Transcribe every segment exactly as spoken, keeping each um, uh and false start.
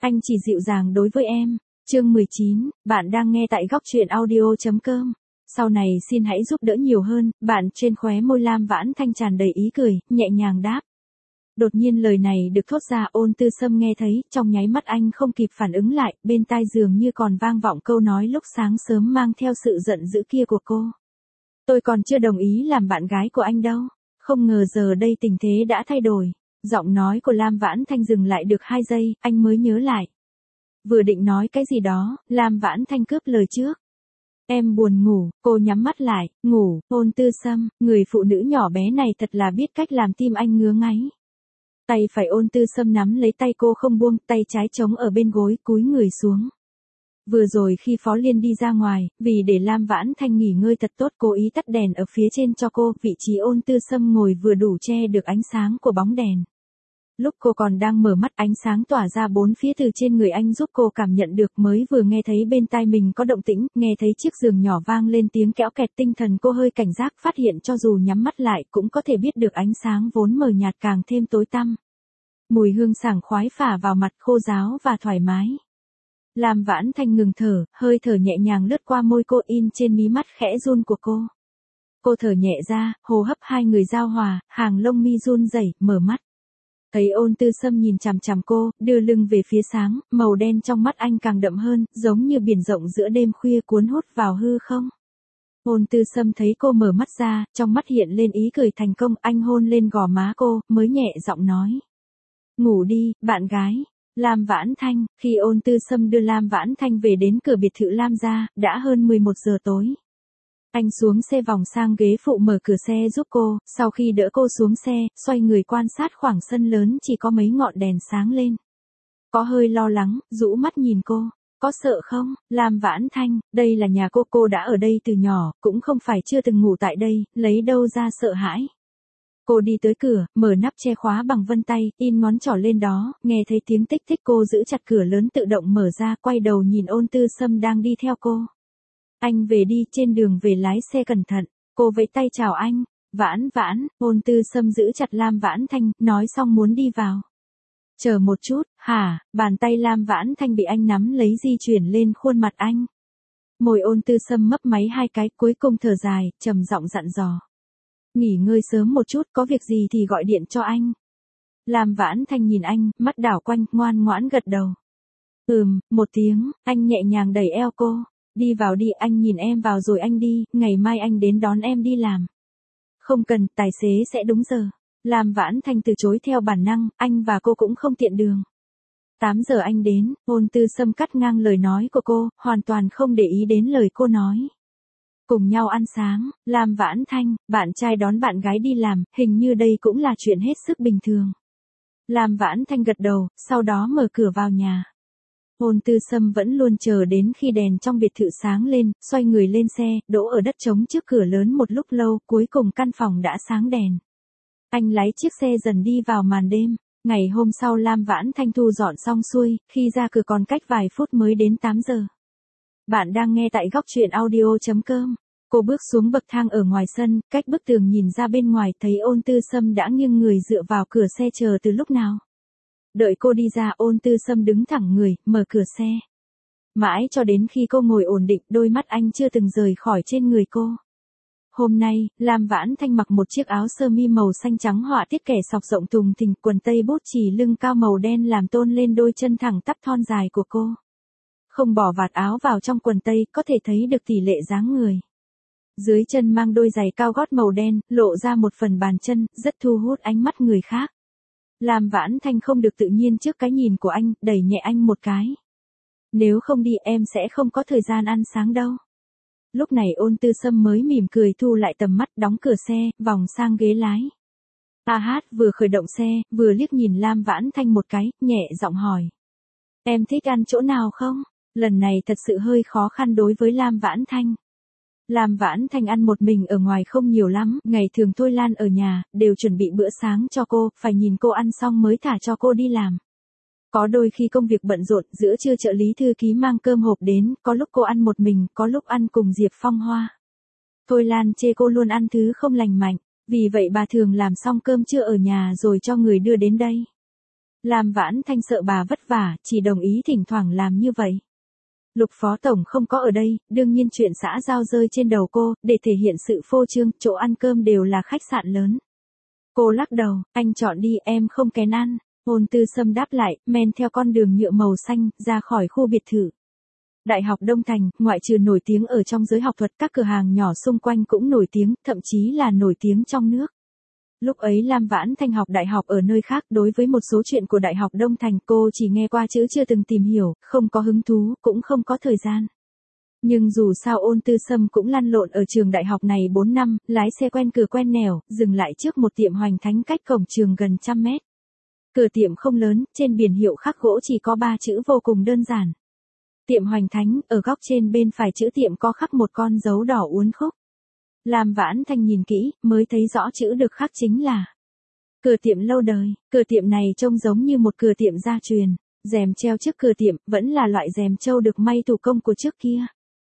Anh chỉ dịu dàng đối với em. Chương mười chín, bạn đang nghe tại góc truyện audio.com. Sau này xin hãy giúp đỡ nhiều hơn, bạn trên khóe môi Lam Vãn Thanh tràn đầy ý cười, nhẹ nhàng đáp. Đột nhiên lời này được thốt ra, Ôn Tư Sâm nghe thấy, trong nháy mắt anh không kịp phản ứng lại, bên tai dường như còn vang vọng câu nói lúc sáng sớm mang theo sự giận dữ kia của cô. Tôi còn chưa đồng ý làm bạn gái của anh đâu. Không ngờ giờ đây tình thế đã thay đổi. Giọng nói của Lam Vãn Thanh dừng lại được hai giây, anh mới nhớ lại. Vừa định nói cái gì đó, Lam Vãn Thanh cướp lời trước. Em buồn ngủ, cô nhắm mắt lại, ngủ. Ôn Tư Sâm, người phụ nữ nhỏ bé này thật là biết cách làm tim anh ngứa ngáy. Tay phải Ôn Tư Sâm nắm lấy tay cô không buông, tay trái chống ở bên gối, cúi người xuống. Vừa rồi khi Phó Liên đi ra ngoài, vì để Lam Vãn Thanh nghỉ ngơi thật tốt, cố ý tắt đèn ở phía trên cho cô, vị trí Ôn Tư Sâm ngồi vừa đủ che được ánh sáng của bóng đèn. Lúc cô còn đang mở mắt, ánh sáng tỏa ra bốn phía từ trên người anh giúp cô cảm nhận được, mới vừa nghe thấy bên tai mình có động tĩnh, nghe thấy chiếc giường nhỏ vang lên tiếng kéo kẹt, tinh thần cô hơi cảnh giác, phát hiện cho dù nhắm mắt lại cũng có thể biết được ánh sáng vốn mờ nhạt càng thêm tối tăm. Mùi hương sảng khoái phả vào mặt, khô ráo và thoải mái. Lam Vãn Thanh ngừng thở, hơi thở nhẹ nhàng lướt qua môi cô, in trên mí mắt khẽ run của cô. Cô thở nhẹ ra, hô hấp hai người giao hòa, hàng lông mi run rẩy, mở mắt. Thấy Ôn Tư Sâm nhìn chằm chằm cô, đưa lưng về phía sáng, màu đen trong mắt anh càng đậm hơn, giống như biển rộng giữa đêm khuya cuốn hút vào hư không. Ôn Tư Sâm thấy cô mở mắt ra, trong mắt hiện lên ý cười thành công, anh hôn lên gò má cô, mới nhẹ giọng nói. Ngủ đi, bạn gái. Lam Vãn Thanh, khi Ôn Tư Sâm đưa Lam Vãn Thanh về đến cửa biệt thự Lam gia, đã hơn mười một giờ tối. Anh xuống xe vòng sang ghế phụ mở cửa xe giúp cô, sau khi đỡ cô xuống xe, xoay người quan sát khoảng sân lớn chỉ có mấy ngọn đèn sáng lên. Có hơi lo lắng, rũ mắt nhìn cô. Có sợ không, Lam Vãn Thanh, đây là nhà cô, cô đã ở đây từ nhỏ, cũng không phải chưa từng ngủ tại đây, lấy đâu ra sợ hãi. Cô đi tới cửa, mở nắp che khóa bằng vân tay, in ngón trỏ lên đó, nghe thấy tiếng tích tích, cô giữ chặt cửa lớn tự động mở ra, quay đầu nhìn Ôn Tư Sâm đang đi theo cô. Anh về đi, trên đường về lái xe cẩn thận. Cô vẫy tay chào anh. Vãn Vãn, Ôn Tư Sâm giữ chặt Lam Vãn Thanh, nói xong muốn đi vào. Chờ một chút, hả, bàn tay Lam Vãn Thanh bị anh nắm lấy di chuyển lên khuôn mặt anh. Môi Ôn Tư Sâm mấp máy hai cái, cuối cùng thở dài, trầm giọng dặn dò. Nghỉ ngơi sớm một chút, có việc gì thì gọi điện cho anh. Lam Vãn Thanh nhìn anh, mắt đảo quanh, ngoan ngoãn gật đầu. Ừm, một tiếng, anh nhẹ nhàng đẩy eo cô. Đi vào đi, anh nhìn em vào rồi anh đi, ngày mai anh đến đón em đi làm. Không cần, tài xế sẽ đúng giờ. Lam Vãn Thanh từ chối theo bản năng, anh và cô cũng không tiện đường. tám giờ anh đến, Ôn Tư Sâm cắt ngang lời nói của cô, hoàn toàn không để ý đến lời cô nói. Cùng nhau ăn sáng, Lam Vãn Thanh, bạn trai đón bạn gái đi làm, hình như đây cũng là chuyện hết sức bình thường. Lam Vãn Thanh gật đầu, sau đó mở cửa vào nhà. Ôn Tư Sâm vẫn luôn chờ đến khi đèn trong biệt thự sáng lên, xoay người lên xe, đỗ ở đất trống trước cửa lớn một lúc lâu, cuối cùng căn phòng đã sáng đèn. Anh lái chiếc xe dần đi vào màn đêm. Ngày hôm sau Lam Vãn Thanh thu dọn xong xuôi, khi ra cửa còn cách vài phút mới đến tám giờ. Bạn đang nghe tại góc truyện audio.com. Cô bước xuống bậc thang ở ngoài sân, cách bức tường nhìn ra bên ngoài, thấy Ôn Tư Sâm đã nghiêng người dựa vào cửa xe chờ từ lúc nào. Đợi cô đi ra, Ôn Tư Sâm đứng thẳng người, mở cửa xe. Mãi cho đến khi cô ngồi ổn định, đôi mắt anh chưa từng rời khỏi trên người cô. Hôm nay, Lam Vãn Thanh mặc một chiếc áo sơ mi màu xanh trắng họa tiết kẻ sọc rộng thùng thình, quần tây bút chì lưng cao màu đen làm tôn lên đôi chân thẳng tắp thon dài của cô. Không bỏ vạt áo vào trong quần tây, có thể thấy được tỷ lệ dáng người. Dưới chân mang đôi giày cao gót màu đen, lộ ra một phần bàn chân, rất thu hút ánh mắt người khác. Lam Vãn Thanh không được tự nhiên trước cái nhìn của anh, đẩy nhẹ anh một cái. Nếu không đi em sẽ không có thời gian ăn sáng đâu. Lúc này Ôn Tư Sâm mới mỉm cười thu lại tầm mắt, đóng cửa xe, vòng sang ghế lái. A Hát vừa khởi động xe, vừa liếc nhìn Lam Vãn Thanh một cái, nhẹ giọng hỏi. Em thích ăn chỗ nào không? Lần này thật sự hơi khó khăn đối với Lam Vãn Thanh. Lam Vãn Thanh ăn một mình ở ngoài không nhiều lắm, ngày thường Thôi Lan ở nhà, đều chuẩn bị bữa sáng cho cô, phải nhìn cô ăn xong mới thả cho cô đi làm. Có đôi khi công việc bận rộn, giữa trưa trợ lý thư ký mang cơm hộp đến, có lúc cô ăn một mình, có lúc ăn cùng Diệp Phong Hoa. Thôi Lan chê cô luôn ăn thứ không lành mạnh, vì vậy bà thường làm xong cơm trưa ở nhà rồi cho người đưa đến đây. Lam Vãn Thanh sợ bà vất vả, chỉ đồng ý thỉnh thoảng làm như vậy. Lục phó tổng không có ở đây, đương nhiên chuyện xã giao rơi trên đầu cô, để thể hiện sự phô trương, chỗ ăn cơm đều là khách sạn lớn. Cô lắc đầu, anh chọn đi, em không kén ăn. Ôn Tư Sâm đáp lại, men theo con đường nhựa màu xanh, ra khỏi khu biệt thự. Đại học Đông Thành, ngoại trừ nổi tiếng ở trong giới học thuật, các cửa hàng nhỏ xung quanh cũng nổi tiếng, thậm chí là nổi tiếng trong nước. Lúc ấy Lam Vãn Thanh học đại học ở nơi khác, đối với một số chuyện của Đại học Đông Thành cô chỉ nghe qua chứ chưa từng tìm hiểu, không có hứng thú, cũng không có thời gian. Nhưng dù sao Ôn Tư Sâm cũng lăn lộn ở trường đại học này bốn năm, lái xe quen cửa quen nẻo, dừng lại trước một tiệm Hoành Thánh cách cổng trường gần trăm mét. Cửa tiệm không lớn, trên biển hiệu khắc gỗ chỉ có ba chữ vô cùng đơn giản. Tiệm Hoành Thánh, ở góc trên bên phải chữ tiệm có khắc một con dấu đỏ uốn khúc. Lam Vãn Thanh nhìn kỹ, mới thấy rõ chữ được khắc chính là cửa tiệm lâu đời. Cửa tiệm này trông giống như một cửa tiệm gia truyền. Rèm treo trước cửa tiệm, vẫn là loại rèm trâu được may thủ công của trước kia.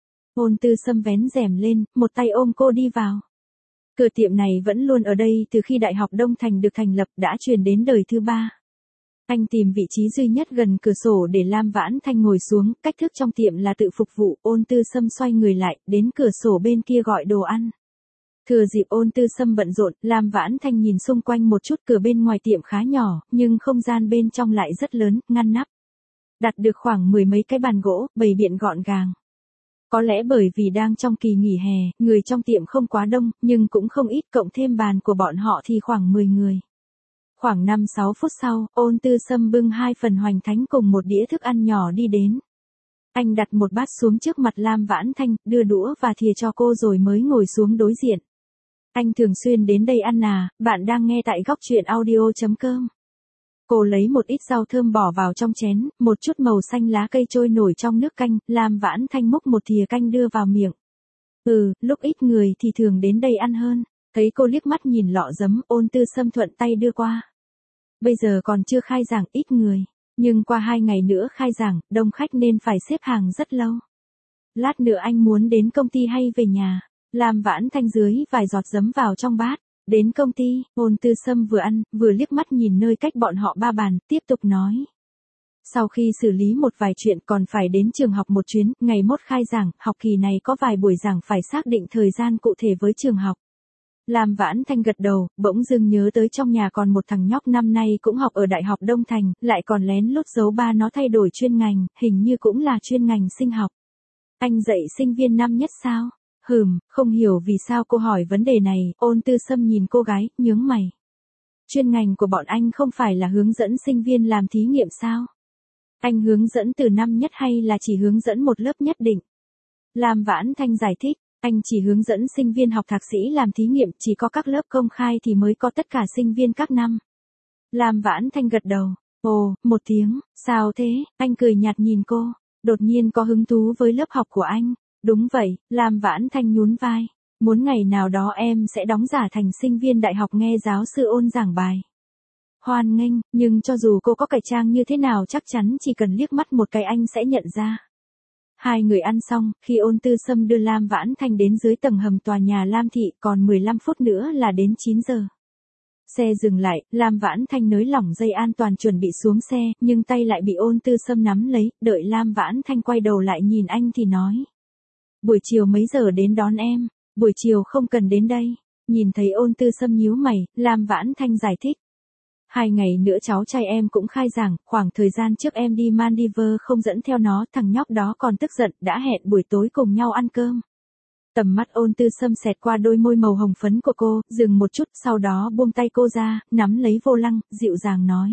Ôn Tư Sâm vén rèm lên, một tay ôm cô đi vào. Cửa tiệm này vẫn luôn ở đây từ khi Đại học Đông Thành được thành lập, đã truyền đến đời thứ ba. Anh tìm vị trí duy nhất gần cửa sổ để Lam Vãn Thanh ngồi xuống, cách thức trong tiệm là tự phục vụ. Ôn Tư Sâm xoay người lại, đến cửa sổ bên kia gọi đồ ăn. Thừa dịp Ôn Tư Sâm bận rộn, Lam Vãn Thanh nhìn xung quanh một chút, cửa bên ngoài tiệm khá nhỏ, nhưng không gian bên trong lại rất lớn, ngăn nắp. Đặt được khoảng mười mấy cái bàn gỗ, bày biện gọn gàng. Có lẽ bởi vì đang trong kỳ nghỉ hè, người trong tiệm không quá đông, nhưng cũng không ít, cộng thêm bàn của bọn họ thì khoảng mười người. Khoảng năm sáu phút sau, Ôn Tư Sâm bưng hai phần Hoành Thánh cùng một đĩa thức ăn nhỏ đi đến. Anh đặt một bát xuống trước mặt Lam Vãn Thanh, đưa đũa và thìa cho cô rồi mới ngồi xuống đối diện. Anh thường xuyên đến đây ăn à, bạn đang nghe tại góc truyện audio chấm com. Cô lấy một ít rau thơm bỏ vào trong chén, một chút màu xanh lá cây trôi nổi trong nước canh, Lam Vãn Thanh múc một thìa canh đưa vào miệng. Ừ, lúc ít người thì thường đến đây ăn hơn. Thấy cô liếc mắt nhìn lọ giấm, Ôn Tư Sâm thuận tay đưa qua. Bây giờ còn chưa khai giảng, ít người. Nhưng qua hai ngày nữa khai giảng, đông khách nên phải xếp hàng rất lâu. Lát nữa anh muốn đến công ty hay về nhà? Lam Vãn Thanh dưới vài giọt giấm vào trong bát. Đến công ty, Ôn Tư Sâm vừa ăn, vừa liếc mắt nhìn nơi cách bọn họ ba bàn, tiếp tục nói. Sau khi xử lý một vài chuyện còn phải đến trường học một chuyến, ngày mốt khai giảng, học kỳ này có vài buổi giảng phải xác định thời gian cụ thể với trường học. Lam Vãn Thanh gật đầu, bỗng dưng nhớ tới trong nhà còn một thằng nhóc năm nay cũng học ở Đại học Đông Thành, lại còn lén lút giấu ba nó thay đổi chuyên ngành, hình như cũng là chuyên ngành sinh học. Anh dạy sinh viên năm nhất sao? Hừm, không hiểu vì sao cô hỏi vấn đề này. Ôn Tư Sâm nhìn cô gái, nhướng mày. Chuyên ngành của bọn anh không phải là hướng dẫn sinh viên làm thí nghiệm sao? Anh hướng dẫn từ năm nhất hay là chỉ hướng dẫn một lớp nhất định? Lam Vãn Thanh giải thích, anh chỉ hướng dẫn sinh viên học thạc sĩ làm thí nghiệm, chỉ có các lớp công khai thì mới có tất cả sinh viên các năm. Lam Vãn Thanh gật đầu. Ồ, một tiếng, sao thế? Anh cười nhạt nhìn cô, đột nhiên có hứng thú với lớp học của anh. Đúng vậy, Lam Vãn Thanh nhún vai. Muốn ngày nào đó em sẽ đóng giả thành sinh viên đại học nghe giáo sư Ôn giảng bài. Hoan nghênh, nhưng cho dù cô có cải trang như thế nào chắc chắn chỉ cần liếc mắt một cái anh sẽ nhận ra. Hai người ăn xong, khi Ôn Tư Sâm đưa Lam Vãn Thanh đến dưới tầng hầm tòa nhà Lam Thị, còn mười lăm phút nữa là đến chín giờ. Xe dừng lại, Lam Vãn Thanh nới lỏng dây an toàn chuẩn bị xuống xe, nhưng tay lại bị Ôn Tư Sâm nắm lấy, đợi Lam Vãn Thanh quay đầu lại nhìn anh thì nói. Buổi chiều mấy giờ đến đón em? Buổi chiều không cần đến đây. Nhìn thấy Ôn Tư Sâm nhíu mày, Lam Vãn Thanh giải thích. Hai ngày nữa cháu trai em cũng khai giảng, khoảng thời gian trước em đi Maldives không dẫn theo nó, thằng nhóc đó còn tức giận, đã hẹn buổi tối cùng nhau ăn cơm. Tầm mắt Ôn Tư Sâm xẹt qua đôi môi màu hồng phấn của cô, dừng một chút, sau đó buông tay cô ra, nắm lấy vô lăng, dịu dàng nói.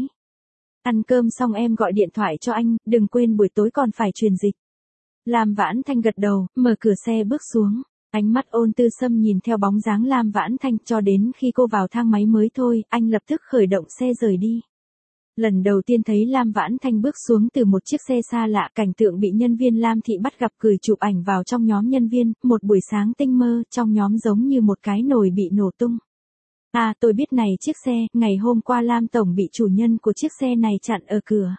Ăn cơm xong em gọi điện thoại cho anh, đừng quên buổi tối còn phải truyền dịch. Lam Vãn Thanh gật đầu, mở cửa xe bước xuống. Ánh mắt Ôn Tư Sâm nhìn theo bóng dáng Lam Vãn Thanh cho đến khi cô vào thang máy mới thôi, anh lập tức khởi động xe rời đi. Lần đầu tiên thấy Lam Vãn Thanh bước xuống từ một chiếc xe xa lạ, cảnh tượng bị nhân viên Lam Thị bắt gặp cười chụp ảnh vào trong nhóm nhân viên, một buổi sáng tinh mơ, trong nhóm giống như một cái nồi bị nổ tung. À, tôi biết này chiếc xe, ngày hôm qua Lam Tổng bị chủ nhân của chiếc xe này chặn ở cửa.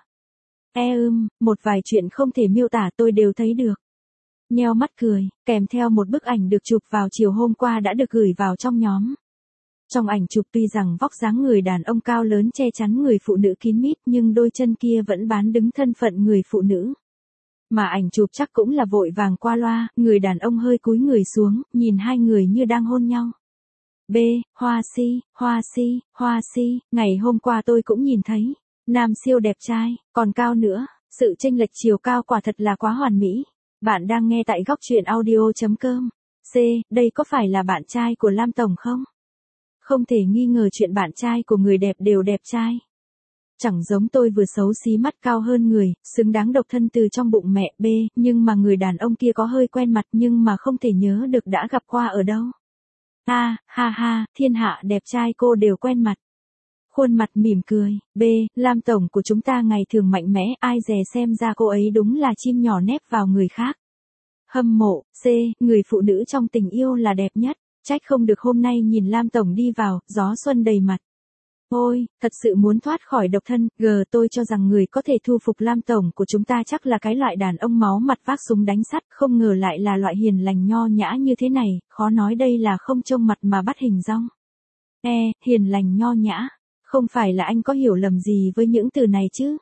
E ưm, một vài chuyện không thể miêu tả tôi đều thấy được. Nheo mắt cười, kèm theo một bức ảnh được chụp vào chiều hôm qua đã được gửi vào trong nhóm. Trong ảnh chụp tuy rằng vóc dáng người đàn ông cao lớn che chắn người phụ nữ kín mít nhưng đôi chân kia vẫn bán đứng thân phận người phụ nữ. Mà ảnh chụp chắc cũng là vội vàng qua loa, người đàn ông hơi cúi người xuống, nhìn hai người như đang hôn nhau. B. Hoa si, hoa si, hoa si, ngày hôm qua tôi cũng nhìn thấy. Nam siêu đẹp trai, còn cao nữa, sự chênh lệch chiều cao quả thật là quá hoàn mỹ. Bạn đang nghe tại góc truyện audio chấm com. C. Đây có phải là bạn trai của Lam Tổng không? Không thể nghi ngờ chuyện bạn trai của người đẹp đều đẹp trai. Chẳng giống tôi vừa xấu xí mắt cao hơn người, xứng đáng độc thân từ trong bụng mẹ. B. Nhưng mà người đàn ông kia có hơi quen mặt nhưng mà không thể nhớ được đã gặp qua ở đâu. A. Ha ha, thiên hạ đẹp trai cô đều quen mặt. Khuôn mặt mỉm cười. B. Lam Tổng của chúng ta ngày thường mạnh mẽ, ai dè xem ra cô ấy đúng là chim nhỏ nép vào người khác. Hâm mộ. C. Người phụ nữ trong tình yêu là đẹp nhất. Trách không được hôm nay nhìn Lam Tổng đi vào, gió xuân đầy mặt. Ôi, thật sự muốn thoát khỏi độc thân. G. Tôi cho rằng người có thể thu phục Lam Tổng của chúng ta chắc là cái loại đàn ông máu mặt vác súng đánh sắt, không ngờ lại là loại hiền lành nho nhã như thế này, khó nói đây là không trông mặt mà bắt hình dong. E. Hiền lành nho nhã. Không phải là anh có hiểu lầm gì với những từ này chứ?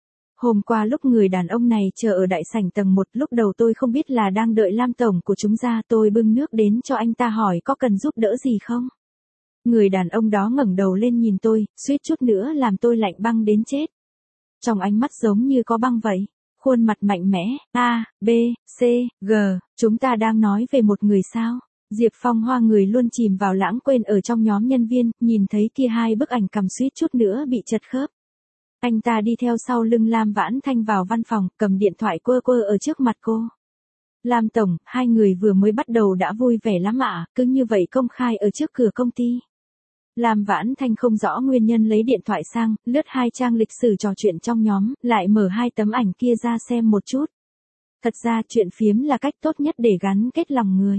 Hôm qua lúc người đàn ông này chờ ở đại sảnh tầng một, lúc đầu tôi không biết là đang đợi Lam Tổng của chúng ra, tôi bưng nước đến cho anh ta hỏi có cần giúp đỡ gì không. Người đàn ông đó ngẩng đầu lên nhìn tôi, suýt chút nữa làm tôi lạnh băng đến chết. Trong ánh mắt giống như có băng vậy, khuôn mặt mạnh mẽ. A, B, C, G, chúng ta đang nói về một người sao? Diệp Phong Hoa người luôn chìm vào lãng quên ở trong nhóm nhân viên, nhìn thấy kia hai bức ảnh cầm suýt chút nữa bị chật khớp. Anh ta đi theo sau lưng Lam Vãn Thanh vào văn phòng, cầm điện thoại quơ quơ ở trước mặt cô. Lam Tổng, hai người vừa mới bắt đầu đã vui vẻ lắm ạ, cứ như vậy công khai ở trước cửa công ty. Lam Vãn Thanh không rõ nguyên nhân lấy điện thoại sang, lướt hai trang lịch sử trò chuyện trong nhóm, lại mở hai tấm ảnh kia ra xem một chút. Thật ra chuyện phiếm là cách tốt nhất để gắn kết lòng người.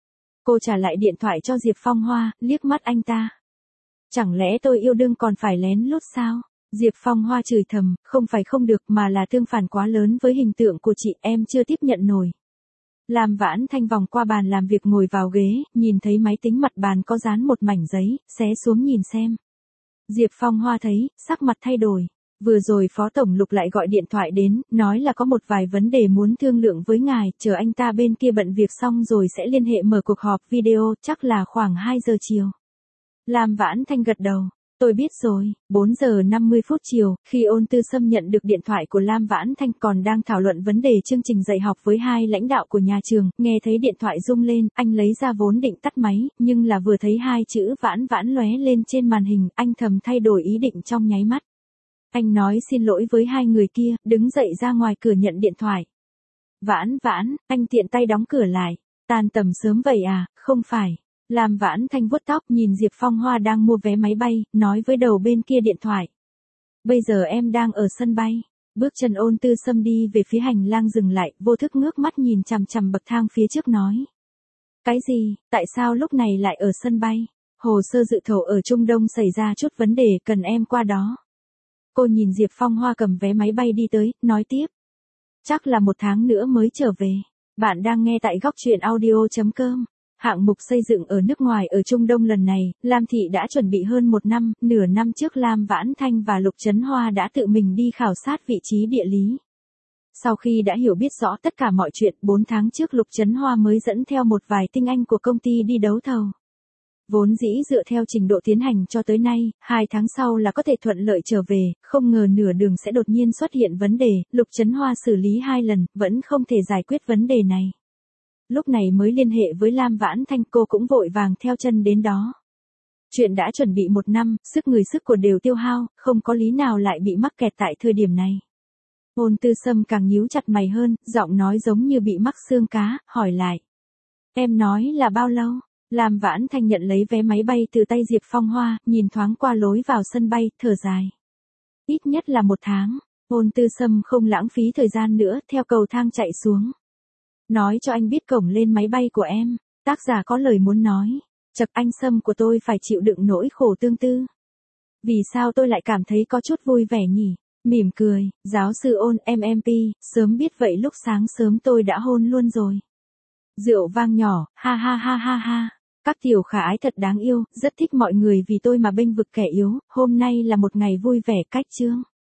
Cô trả lại điện thoại cho Diệp Phong Hoa, liếc mắt anh ta. Chẳng lẽ tôi yêu đương còn phải lén lút sao? Diệp Phong Hoa chửi thầm, không phải không được mà là tương phản quá lớn với hình tượng của chị, em chưa tiếp nhận nổi. Lam Vãn Thanh vòng qua bàn làm việc ngồi vào ghế, nhìn thấy máy tính mặt bàn có dán một mảnh giấy, xé xuống nhìn xem. Diệp Phong Hoa thấy, sắc mặt thay đổi. Vừa rồi Phó Tổng Lục lại gọi điện thoại đến, nói là có một vài vấn đề muốn thương lượng với ngài, chờ anh ta bên kia bận việc xong rồi sẽ liên hệ mở cuộc họp video, chắc là khoảng hai giờ chiều. Lam Vãn Thanh gật đầu. Tôi biết rồi. Bốn giờ năm mươi phút chiều, khi Ôn Tư Sâm nhận được điện thoại của Lam Vãn Thanh còn đang thảo luận vấn đề chương trình dạy học với hai lãnh đạo của nhà trường, nghe thấy điện thoại rung lên, anh lấy ra vốn định tắt máy, nhưng là vừa thấy hai chữ Vãn Vãn lóe lên trên màn hình, anh thầm thay đổi ý định trong nháy mắt. Anh nói xin lỗi với hai người kia, đứng dậy ra ngoài cửa nhận điện thoại. Vãn Vãn, anh tiện tay đóng cửa lại. Tan tầm sớm vậy à, không phải. Lam Vãn Thanh vuốt tóc nhìn Diệp Phong Hoa đang mua vé máy bay, nói với đầu bên kia điện thoại. Bây giờ em đang ở sân bay. Bước chân Ôn Tư Sâm đi về phía hành lang dừng lại, vô thức ngước mắt nhìn chằm chằm bậc thang phía trước nói. Cái gì, tại sao lúc này lại ở sân bay? Hồ sơ dự thầu ở Trung Đông xảy ra chút vấn đề, cần em qua đó. Cô nhìn Diệp Phong Hoa cầm vé máy bay đi tới, nói tiếp. Chắc là một tháng nữa mới trở về. Bạn đang nghe tại góc truyện audio chấm com. Hạng mục xây dựng ở nước ngoài ở Trung Đông lần này, Lam Thị đã chuẩn bị hơn một năm, nửa năm trước Lam Vãn Thanh và Lục Trấn Hoa đã tự mình đi khảo sát vị trí địa lý. Sau khi đã hiểu biết rõ tất cả mọi chuyện, bốn tháng trước Lục Trấn Hoa mới dẫn theo một vài tinh anh của công ty đi đấu thầu. Vốn dĩ dựa theo trình độ tiến hành cho tới nay, hai tháng sau là có thể thuận lợi trở về, không ngờ nửa đường sẽ đột nhiên xuất hiện vấn đề, Lục Trấn Hoa xử lý hai lần, vẫn không thể giải quyết vấn đề này. Lúc này mới liên hệ với Lam Vãn Thanh, cô cũng vội vàng theo chân đến đó. Chuyện đã chuẩn bị một năm, sức người sức của đều tiêu hao, không có lý nào lại bị mắc kẹt tại thời điểm này. Ôn Tư Sâm càng nhíu chặt mày hơn, giọng nói giống như bị mắc xương cá, hỏi lại. Em nói là bao lâu? Lam Vãn Thanh nhận lấy vé máy bay từ tay Diệp Phong Hoa, nhìn thoáng qua lối vào sân bay, thở dài. Ít nhất là một tháng. Ôn Tư Sâm không lãng phí thời gian nữa, theo cầu thang chạy xuống. Nói cho anh biết cổng lên máy bay của em. Tác giả có lời muốn nói. Chật, anh Sâm của tôi phải chịu đựng nỗi khổ tương tư. Vì sao tôi lại cảm thấy có chút vui vẻ nhỉ? Mỉm cười, giáo sư Ôn em em pê, sớm biết vậy lúc sáng sớm tôi đã hôn luôn rồi. Rượu vang nhỏ, ha ha ha ha ha. Các tiểu khả ái thật đáng yêu, rất thích mọi người vì tôi mà bênh vực kẻ yếu, hôm nay là một ngày vui vẻ cách chương.